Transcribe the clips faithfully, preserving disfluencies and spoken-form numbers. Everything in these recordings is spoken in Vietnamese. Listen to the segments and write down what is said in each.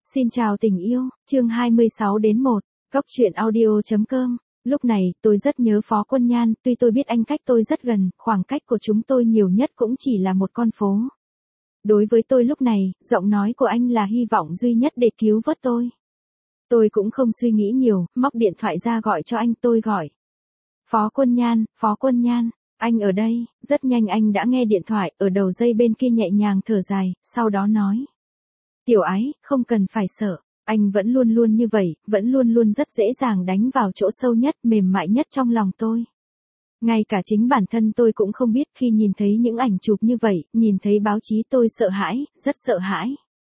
Xin chào tình yêu, chương hai mươi sáu đến một, Góc truyện audio.com. Lúc này, tôi rất nhớ Phó Quân Nhan, tuy tôi biết anh cách tôi rất gần, khoảng cách của chúng tôi nhiều nhất cũng chỉ là một con phố. Đối với tôi lúc này, giọng nói của anh là hy vọng duy nhất để cứu vớt tôi. Tôi cũng không suy nghĩ nhiều, móc điện thoại ra gọi cho anh, tôi gọi. Phó Quân Nhan, Phó Quân Nhan, anh ở đây. Rất nhanh anh đã nghe điện thoại, ở đầu dây bên kia nhẹ nhàng thở dài, sau đó nói. Tiểu ái, không cần phải sợ, anh vẫn luôn luôn như vậy, vẫn luôn luôn rất dễ dàng đánh vào chỗ sâu nhất, mềm mại nhất trong lòng tôi. Ngay cả chính bản thân tôi cũng không biết khi nhìn thấy những ảnh chụp như vậy, nhìn thấy báo chí tôi sợ hãi, rất sợ hãi.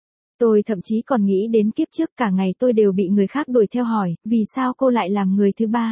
Tôi thậm chí còn nghĩ đến kiếp trước cả ngày tôi đều bị người khác đuổi theo hỏi, vì sao cô lại làm người thứ ba?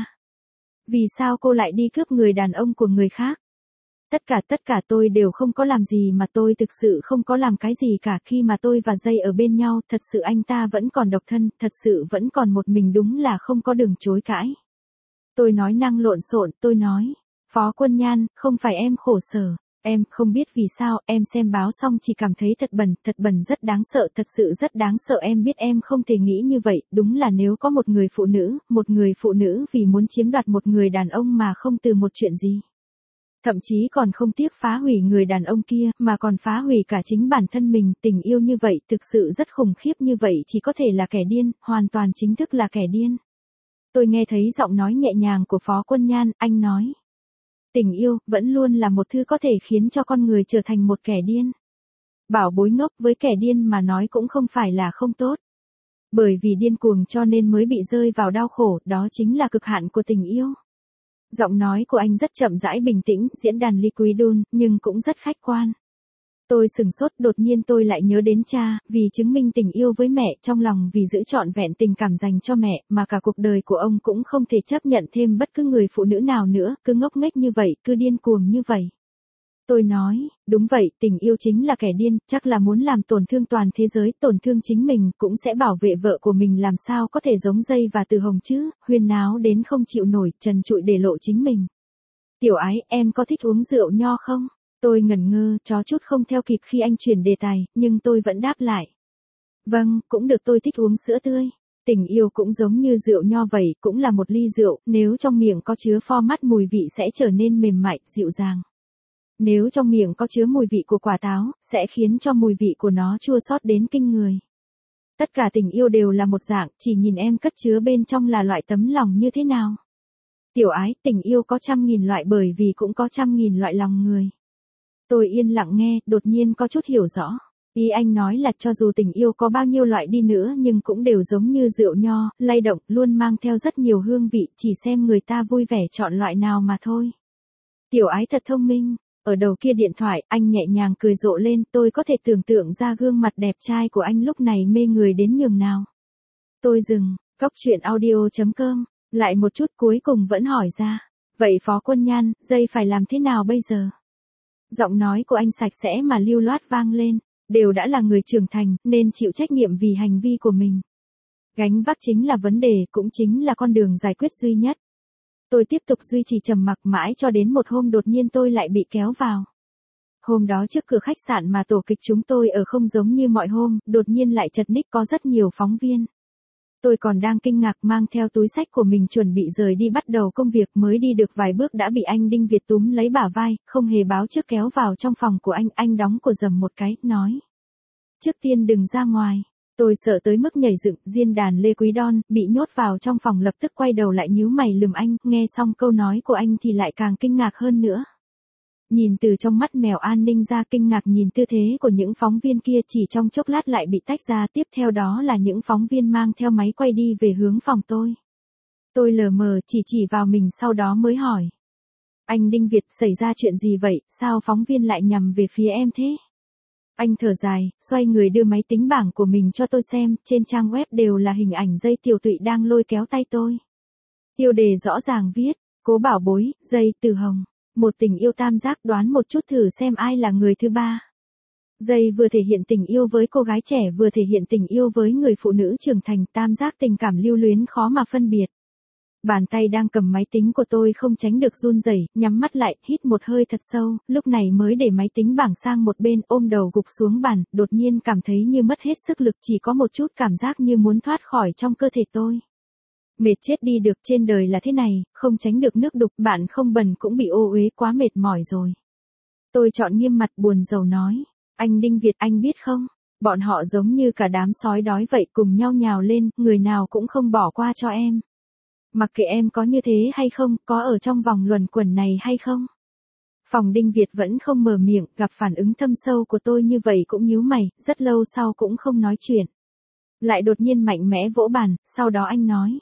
Vì sao cô lại đi cướp người đàn ông của người khác? Tất cả tất cả tôi đều không có làm gì mà tôi thực sự không có làm cái gì cả khi mà tôi và Dây ở bên nhau, thật sự anh ta vẫn còn độc thân, thật sự vẫn còn một mình, đúng là không có đường chối cãi. Tôi nói năng lộn xộn, tôi nói, Phó Quân Nhan, không phải em khổ sở, em không biết vì sao, em xem báo xong chỉ cảm thấy thật bẩn, thật bẩn rất đáng sợ, thật sự rất đáng sợ, em biết em không thể nghĩ như vậy, đúng là nếu có một người phụ nữ, một người phụ nữ vì muốn chiếm đoạt một người đàn ông mà không từ một chuyện gì. Thậm chí còn không tiếc phá hủy người đàn ông kia, mà còn phá hủy cả chính bản thân mình, tình yêu như vậy, thực sự rất khủng khiếp, như vậy chỉ có thể là kẻ điên, hoàn toàn chính thức là kẻ điên. Tôi nghe thấy giọng nói nhẹ nhàng của Phó Quân Nhan, anh nói. Tình yêu, vẫn luôn là một thứ có thể khiến cho con người trở thành một kẻ điên. Bảo bối ngốc, với kẻ điên mà nói cũng không phải là không tốt. Bởi vì điên cuồng cho nên mới bị rơi vào đau khổ, đó chính là cực hạn của tình yêu. Giọng nói của anh rất chậm rãi bình tĩnh, diễn đàn Liquidun, nhưng cũng rất khách quan. Tôi sừng sốt, đột nhiên tôi lại nhớ đến cha, vì chứng minh tình yêu với mẹ, trong lòng vì giữ trọn vẹn tình cảm dành cho mẹ, mà cả cuộc đời của ông cũng không thể chấp nhận thêm bất cứ người phụ nữ nào nữa, cứ ngốc nghếch như vậy, cứ điên cuồng như vậy. Tôi nói, đúng vậy, tình yêu chính là kẻ điên, chắc là muốn làm tổn thương toàn thế giới, tổn thương chính mình, cũng sẽ bảo vệ vợ của mình, làm sao có thể giống Dây và Từ Hồng chứ, huyên náo đến không chịu nổi, trần trụi để lộ chính mình. Tiểu ái, em có thích uống rượu nho không? Tôi ngẩn ngơ, chó chút không theo kịp khi anh chuyển đề tài, nhưng tôi vẫn đáp lại. Vâng, cũng được, tôi thích uống sữa tươi. Tình yêu cũng giống như rượu nho vậy, cũng là một ly rượu, nếu trong miệng có chứa format mùi vị sẽ trở nên mềm mại, dịu dàng. Nếu trong miệng có chứa mùi vị của quả táo, sẽ khiến cho mùi vị của nó chua xót đến kinh người. Tất cả tình yêu đều là một dạng, chỉ nhìn em cất chứa bên trong là loại tấm lòng như thế nào. Tiểu ái, tình yêu có trăm nghìn loại bởi vì cũng có trăm nghìn loại lòng người. Tôi yên lặng nghe, đột nhiên có chút hiểu rõ. Ý anh nói là cho dù tình yêu có bao nhiêu loại đi nữa nhưng cũng đều giống như rượu nho, lay động, luôn mang theo rất nhiều hương vị, chỉ xem người ta vui vẻ chọn loại nào mà thôi. Tiểu ái thật thông minh. Ở đầu kia điện thoại, anh nhẹ nhàng cười rộ lên, tôi có thể tưởng tượng ra gương mặt đẹp trai của anh lúc này mê người đến nhường nào. Tôi dừng, Góc truyện audio.com, lại một chút cuối cùng vẫn hỏi ra. Vậy Phó Quân Nhan, Dây phải làm thế nào bây giờ? Giọng nói của anh sạch sẽ mà lưu loát vang lên, đều đã là người trưởng thành, nên chịu trách nhiệm vì hành vi của mình. Gánh vác chính là vấn đề, cũng chính là con đường giải quyết duy nhất. Tôi tiếp tục duy trì trầm mặc mãi cho đến một hôm đột nhiên tôi lại bị kéo vào. Hôm đó trước cửa khách sạn mà tổ kịch chúng tôi ở không giống như mọi hôm, đột nhiên lại chật ních có rất nhiều phóng viên. Tôi còn đang kinh ngạc mang theo túi xách của mình chuẩn bị rời đi bắt đầu công việc, mới đi được vài bước đã bị anh Đinh Việt túm lấy bả vai, không hề báo trước kéo vào trong phòng của anh, anh đóng cửa rầm một cái, nói. Trước tiên đừng ra ngoài. Tôi sợ tới mức nhảy dựng, diễn đàn Lê Quý Đon, bị nhốt vào trong phòng lập tức quay đầu lại nhíu mày lườm anh, nghe xong câu nói của anh thì lại càng kinh ngạc hơn nữa. Nhìn từ trong mắt mèo an ninh ra, kinh ngạc nhìn tư thế của những phóng viên kia, chỉ trong chốc lát lại bị tách ra, tiếp theo đó là những phóng viên mang theo máy quay đi về hướng phòng tôi. Tôi lờ mờ chỉ chỉ vào mình sau đó mới hỏi. Anh Đinh Việt, xảy ra chuyện gì vậy, sao phóng viên lại nhằm về phía em thế? Anh thở dài, xoay người đưa máy tính bảng của mình cho tôi xem, trên trang web đều là hình ảnh Dây Tiểu Tụy đang lôi kéo tay tôi. Tiêu đề rõ ràng viết, Cố Bảo Bối, Dây, Từ Hồng. Một tình yêu tam giác, đoán một chút thử xem ai là người thứ ba. Dây vừa thể hiện tình yêu với cô gái trẻ vừa thể hiện tình yêu với người phụ nữ trưởng thành, tam giác tình cảm lưu luyến khó mà phân biệt. Bàn tay đang cầm máy tính của tôi không tránh được run rẩy, nhắm mắt lại, hít một hơi thật sâu, lúc này mới để máy tính bảng sang một bên, ôm đầu gục xuống bàn, đột nhiên cảm thấy như mất hết sức lực, chỉ có một chút cảm giác như muốn thoát khỏi trong cơ thể tôi. Mệt chết đi được, trên đời là thế này, không tránh được nước đục, bạn không bần cũng bị ô uế, quá mệt mỏi rồi. Tôi chọn nghiêm mặt buồn rầu nói, anh Đinh Việt, anh biết không, bọn họ giống như cả đám sói đói vậy, cùng nhau nhào lên, người nào cũng không bỏ qua cho em. Mặc kệ em có như thế hay không, có ở trong vòng luẩn quẩn này hay không. Phòng Đinh Việt vẫn không mở miệng, gặp phản ứng thâm sâu của tôi như vậy cũng nhíu mày, rất lâu sau cũng không nói chuyện. Lại đột nhiên mạnh mẽ vỗ bàn, sau đó anh nói.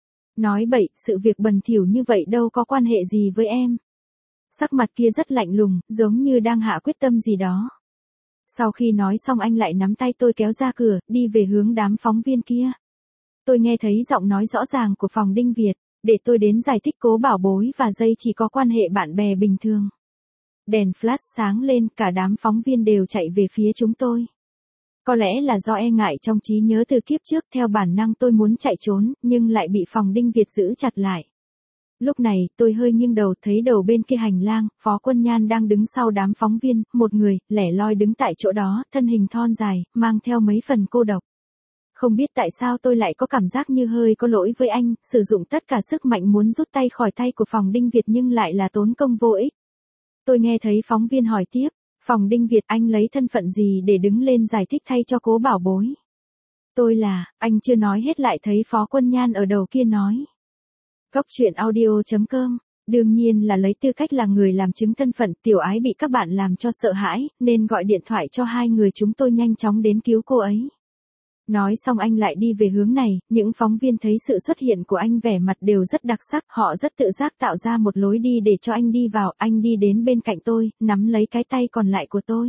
Nói bậy, sự việc bẩn thỉu như vậy đâu có quan hệ gì với em. Sắc mặt kia rất lạnh lùng, giống như đang hạ quyết tâm gì đó. Sau khi nói xong anh lại nắm tay tôi kéo ra cửa, đi về hướng đám phóng viên kia. Tôi nghe thấy giọng nói rõ ràng của phòng Đinh Việt, để tôi đến giải thích Cố Bảo Bối và Dây chỉ có quan hệ bạn bè bình thường. Đèn flash sáng lên, cả đám phóng viên đều chạy về phía chúng tôi. Có lẽ là do e ngại trong trí nhớ từ kiếp trước, theo bản năng tôi muốn chạy trốn, nhưng lại bị phòng Đinh Việt giữ chặt lại. Lúc này, tôi hơi nghiêng đầu, thấy đầu bên kia hành lang, Phó Quân Nhan đang đứng sau đám phóng viên, một người, lẻ loi đứng tại chỗ đó, thân hình thon dài, mang theo mấy phần cô độc. Không biết tại sao tôi lại có cảm giác như hơi có lỗi với anh, sử dụng tất cả sức mạnh muốn rút tay khỏi tay của phòng Đinh Việt nhưng lại là tốn công vô ích. Tôi nghe thấy phóng viên hỏi tiếp, phòng Đinh Việt, anh lấy thân phận gì để đứng lên giải thích thay cho Cố Bảo Bối? Tôi là, anh chưa nói hết lại thấy Phó Quân Nhan ở đầu kia nói. Cốc truyện audio chấm com, đương nhiên là lấy tư cách là người làm chứng thân phận, Tiểu Ái bị các bạn làm cho sợ hãi, nên gọi điện thoại cho hai người chúng tôi nhanh chóng đến cứu cô ấy. Nói xong anh lại đi về hướng này, những phóng viên thấy sự xuất hiện của anh vẻ mặt đều rất đặc sắc, họ rất tự giác tạo ra một lối đi để cho anh đi vào, anh đi đến bên cạnh tôi, nắm lấy cái tay còn lại của tôi.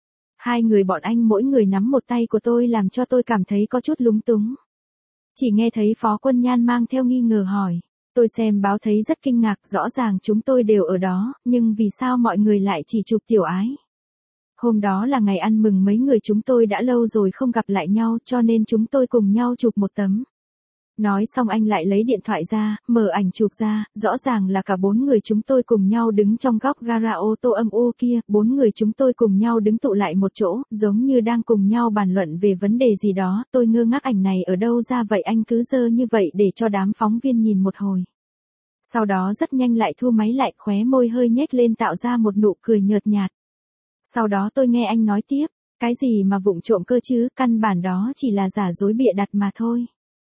Hai người bọn anh mỗi người nắm một tay của tôi làm cho tôi cảm thấy có chút lúng túng. Chỉ nghe thấy Phó Quân Nhan mang theo nghi ngờ hỏi, tôi xem báo thấy rất kinh ngạc, rõ ràng chúng tôi đều ở đó, nhưng vì sao mọi người lại chỉ chụp Tiểu Ái? Hôm đó là ngày ăn mừng mấy người chúng tôi đã lâu rồi không gặp lại nhau cho nên chúng tôi cùng nhau chụp một tấm. Nói xong anh lại lấy điện thoại ra, mở ảnh chụp ra, rõ ràng là cả bốn người chúng tôi cùng nhau đứng trong góc gara ô tô âm u kia, bốn người chúng tôi cùng nhau đứng tụ lại một chỗ, giống như đang cùng nhau bàn luận về vấn đề gì đó, tôi ngơ ngác ảnh này ở đâu ra vậy, anh cứ giơ như vậy để cho đám phóng viên nhìn một hồi. Sau đó rất nhanh lại thu máy lại, khóe môi hơi nhếch lên tạo ra một nụ cười nhợt nhạt. Sau đó tôi nghe anh nói tiếp, cái gì mà vụng trộm cơ chứ, căn bản đó chỉ là giả dối bịa đặt mà thôi.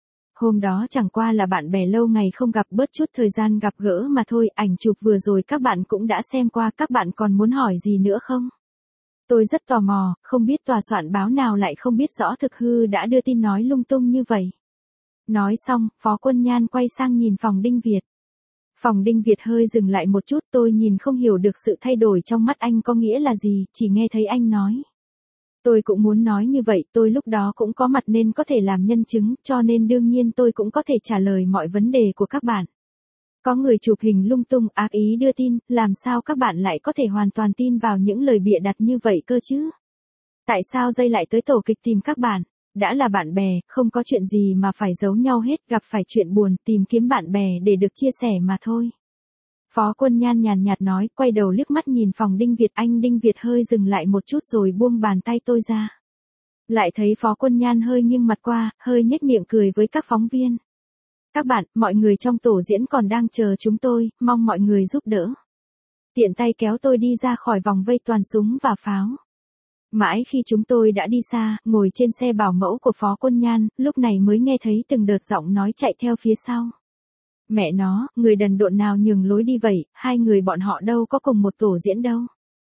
Hôm đó chẳng qua là bạn bè lâu ngày không gặp, bớt chút thời gian gặp gỡ mà thôi, ảnh chụp vừa rồi các bạn cũng đã xem qua, các bạn còn muốn hỏi gì nữa không? Tôi rất tò mò, không biết tòa soạn báo nào lại không biết rõ thực hư đã đưa tin nói lung tung như vậy. Nói xong, Phó Quân Nhan quay sang nhìn phòng Đinh Việt. Phòng Đinh Việt hơi dừng lại một chút, tôi nhìn không hiểu được sự thay đổi trong mắt anh có nghĩa là gì, chỉ nghe thấy anh nói. Tôi cũng muốn nói như vậy, tôi lúc đó cũng có mặt nên có thể làm nhân chứng, cho nên đương nhiên tôi cũng có thể trả lời mọi vấn đề của các bạn. Có người chụp hình lung tung, ác ý đưa tin, làm sao các bạn lại có thể hoàn toàn tin vào những lời bịa đặt như vậy cơ chứ? Tại sao Dây lại tới tổ kịch tìm các bạn? Đã là bạn bè, không có chuyện gì mà phải giấu nhau hết, gặp phải chuyện buồn, tìm kiếm bạn bè để được chia sẻ mà thôi. Phó Quân Nhan nhàn nhạt nói, quay đầu liếc mắt nhìn phòng Đinh Việt, anh Đinh Việt hơi dừng lại một chút rồi buông bàn tay tôi ra. Lại thấy Phó Quân Nhan hơi nghiêng mặt qua, hơi nhếch miệng cười với các phóng viên. Các bạn, mọi người trong tổ diễn còn đang chờ chúng tôi, mong mọi người giúp đỡ. Tiện tay kéo tôi đi ra khỏi vòng vây toàn súng và pháo. Mãi khi chúng tôi đã đi xa, ngồi trên xe bảo mẫu của Phó Quân Nhan, lúc này mới nghe thấy từng đợt giọng nói chạy theo phía sau. Mẹ nó, người đần độn nào nhường lối đi vậy, hai người bọn họ đâu có cùng một tổ diễn đâu.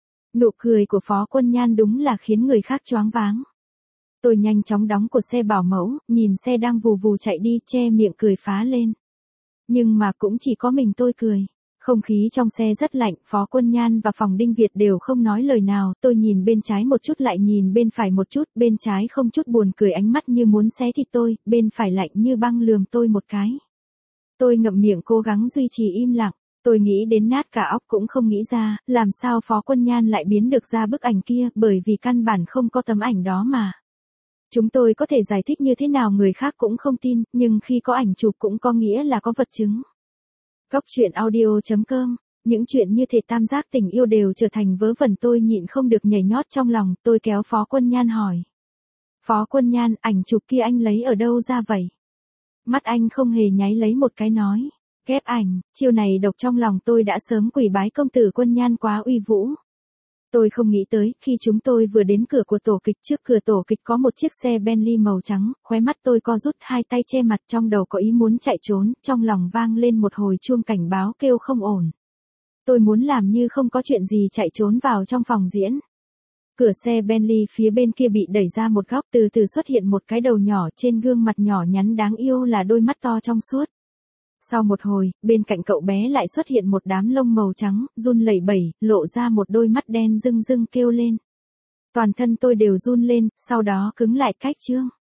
Nụ cười của Phó Quân Nhan đúng là khiến người khác choáng váng. Tôi nhanh chóng đóng cột xe bảo mẫu, nhìn xe đang vù vù chạy đi, che miệng cười phá lên. Nhưng mà cũng chỉ có mình tôi cười. Không khí trong xe rất lạnh, Phó Quân Nhan và phòng Đinh Việt đều không nói lời nào, tôi nhìn bên trái một chút lại nhìn bên phải một chút, bên trái không chút buồn cười ánh mắt như muốn xé thịt tôi, bên phải lạnh như băng lườm tôi một cái. Tôi ngậm miệng cố gắng duy trì im lặng, tôi nghĩ đến nát cả óc cũng không nghĩ ra, làm sao Phó Quân Nhan lại biến được ra bức ảnh kia, bởi vì căn bản không có tấm ảnh đó mà. Chúng tôi có thể giải thích như thế nào người khác cũng không tin, nhưng khi có ảnh chụp cũng có nghĩa là có vật chứng. Góc truyện audio chấm com, những chuyện như thể tam giác tình yêu đều trở thành vớ vẩn, tôi nhịn không được nhảy nhót trong lòng, tôi kéo Phó Quân Nhan hỏi. Phó Quân Nhan, ảnh chụp kia anh lấy ở đâu ra vậy? Mắt anh không hề nháy lấy một cái nói. Ghép ảnh, chiêu này độc, trong lòng tôi đã sớm quỳ bái công tử Quân Nhan quá uy vũ. Tôi không nghĩ tới, khi chúng tôi vừa đến cửa của tổ kịch, trước cửa tổ kịch có một chiếc xe Bentley màu trắng, khóe mắt tôi co rút, hai tay che mặt, trong đầu có ý muốn chạy trốn, trong lòng vang lên một hồi chuông cảnh báo kêu không ổn. Tôi muốn làm như không có chuyện gì chạy trốn vào trong phòng diễn. Cửa xe Bentley phía bên kia bị đẩy ra một góc, từ từ xuất hiện một cái đầu nhỏ, trên gương mặt nhỏ nhắn đáng yêu là đôi mắt to trong suốt. Sau một hồi, bên cạnh cậu bé lại xuất hiện một đám lông màu trắng, run lẩy bẩy, lộ ra một đôi mắt đen rưng rưng kêu lên. Toàn thân tôi đều run lên, sau đó cứng lại cách chương.